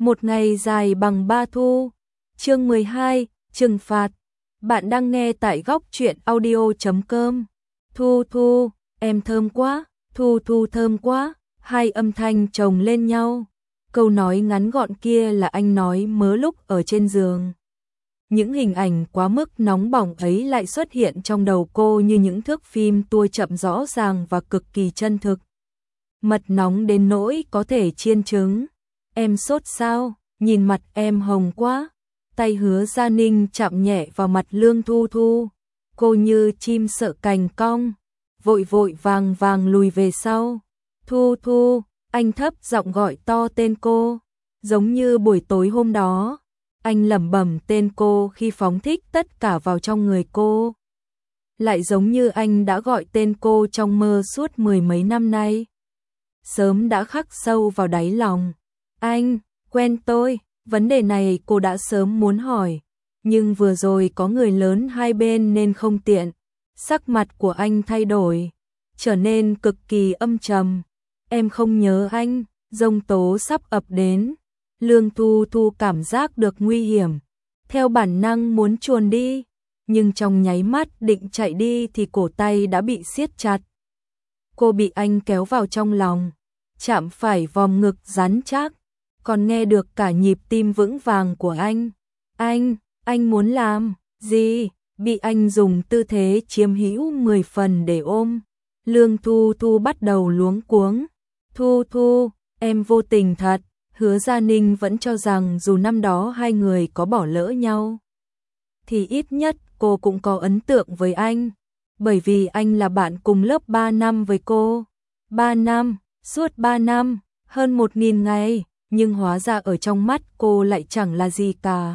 Một ngày dài bằng 3 thu. Chương 12, trừng phạt. Bạn đang nghe tại góc truyện audio.com. Thu Thu, em thơm quá, Thu Thu thơm quá, hai âm thanh chồng lên nhau. Câu nói ngắn gọn kia là anh nói mớ lúc ở trên giường. Những hình ảnh quá mức nóng bỏng ấy lại xuất hiện trong đầu cô như những thước phim tua chậm rõ ràng và cực kỳ chân thực. Mật nóng đến nỗi có thể chiên trứng. Em sốt sao? Nhìn mặt em hồng quá. Tay Hứa Gia Ninh chạm nhẹ vào mặt Lương Thu Thu. Cô như chim sợ cành cong, vội vội vàng vàng lùi về sau. Thu Thu, anh thấp giọng gọi to tên cô, giống như buổi tối hôm đó. Anh lẩm bẩm tên cô khi phóng thích tất cả vào trong người cô. Lại giống như anh đã gọi tên cô trong mơ suốt mười mấy năm nay. Sớm đã khắc sâu vào đáy lòng. Anh, quen tôi, vấn đề này cô đã sớm muốn hỏi. Nhưng vừa rồi có người lớn hai bên nên không tiện. Sắc mặt của anh thay đổi, trở nên cực kỳ âm trầm. Em không nhớ anh, giông tố sắp ập đến. Lương Thu Thu cảm giác được nguy hiểm, theo bản năng muốn chuồn đi, nhưng trong nháy mắt định chạy đi thì cổ tay đã bị siết chặt. Cô bị anh kéo vào trong lòng, chạm phải vòm ngực rắn chắc, còn nghe được cả nhịp tim vững vàng của anh. Anh muốn làm gì? Bị anh dùng tư thế chiếm hữu 10 phần để ôm. Lương Thu Thu bắt đầu luống cuống. Thu Thu, em vô tình thật. Hứa Gia Ninh vẫn cho rằng dù năm đó hai người có bỏ lỡ nhau, thì ít nhất cô cũng có ấn tượng với anh. Bởi vì anh là bạn cùng lớp 3 năm với cô. 3 năm, suốt 3 năm, hơn 1000 ngày, nhưng hóa ra ở trong mắt cô lại chẳng là gì cả.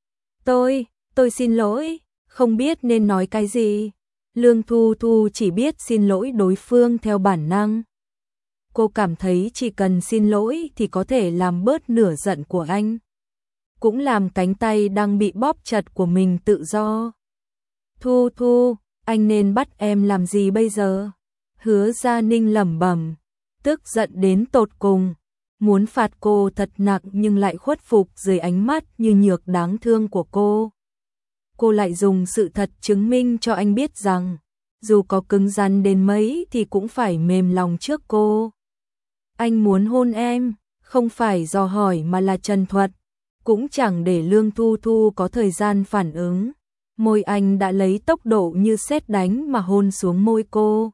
Tôi xin lỗi, không biết nên nói cái gì. Lương Thu Thu chỉ biết xin lỗi đối phương theo bản năng. Cô cảm thấy chỉ cần xin lỗi thì có thể làm bớt nửa giận của anh, cũng làm cánh tay đang bị bóp chặt của mình tự do. Thu Thu, anh nên bắt em làm gì bây giờ? Hứa Gia Ninh lẩm bẩm, tức giận đến tột cùng, muốn phạt cô thật nặng nhưng lại khuất phục dưới ánh mắt như nhược đáng thương của cô. Cô lại dùng sự thật chứng minh cho anh biết rằng, dù có cứng rắn đến mấy thì cũng phải mềm lòng trước cô. Anh muốn hôn em, không phải dò hỏi mà là trần thuật, cũng chẳng để Lương Thu Thu có thời gian phản ứng. Môi anh đã lấy tốc độ như sét đánh mà hôn xuống môi cô.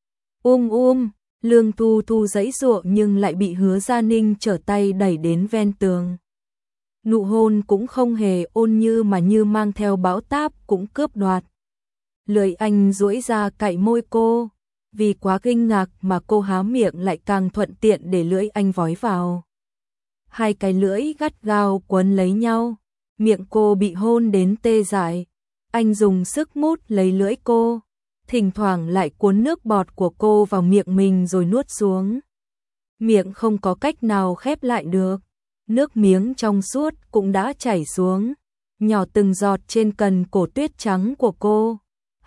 Lương Thu Thu giãy giụa nhưng lại bị Hứa Gia Ninh trở tay đẩy đến ven tường. Nụ hôn cũng không hề ôn như mà như mang theo bão táp cũng cướp đoạt. Lưỡi anh duỗi ra cạy môi cô. Vì quá kinh ngạc mà cô há miệng lại càng thuận tiện để lưỡi anh vói vào. Hai cái lưỡi gắt gao quấn lấy nhau, miệng cô bị hôn đến tê dại. Anh dùng sức mút lấy lưỡi cô, thỉnh thoảng lại cuốn nước bọt của cô vào miệng mình rồi nuốt xuống. Miệng không có cách nào khép lại được, nước miếng trong suốt cũng đã chảy xuống, nhỏ từng giọt trên cần cổ tuyết trắng của cô.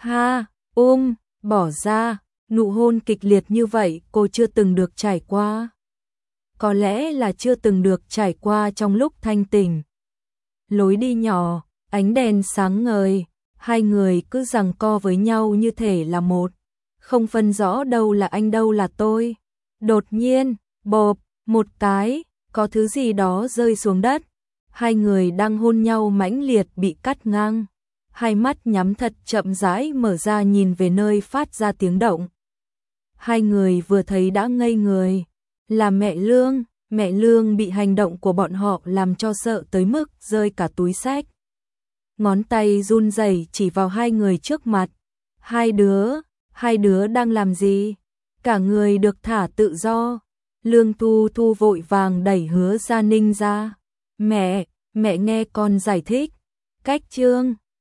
Bỏ ra. Nụ hôn kịch liệt như vậy cô chưa từng được trải qua. Có lẽ là chưa từng được trải qua trong lúc thanh tỉnh. Lối đi nhỏ, ánh đèn sáng ngời, hai người cứ giằng co với nhau như thể là một, không phân rõ đâu là anh đâu là tôi. Đột nhiên, bộp, một cái, có thứ gì đó rơi xuống đất. Hai người đang hôn nhau mãnh liệt bị cắt ngang. Hai mắt nhắm thật chậm rãi mở ra nhìn về nơi phát ra tiếng động. Hai người vừa thấy đã ngây người, là mẹ Lương bị hành động của bọn họ làm cho sợ tới mức rơi cả túi xách. Ngón tay run rẩy chỉ vào hai người trước mặt. Hai đứa đang làm gì? Cả người được thả tự do. Lương Thu Thu vội vàng đẩy Hứa Gia Ninh ra. Mẹ nghe con giải thích. Cách chương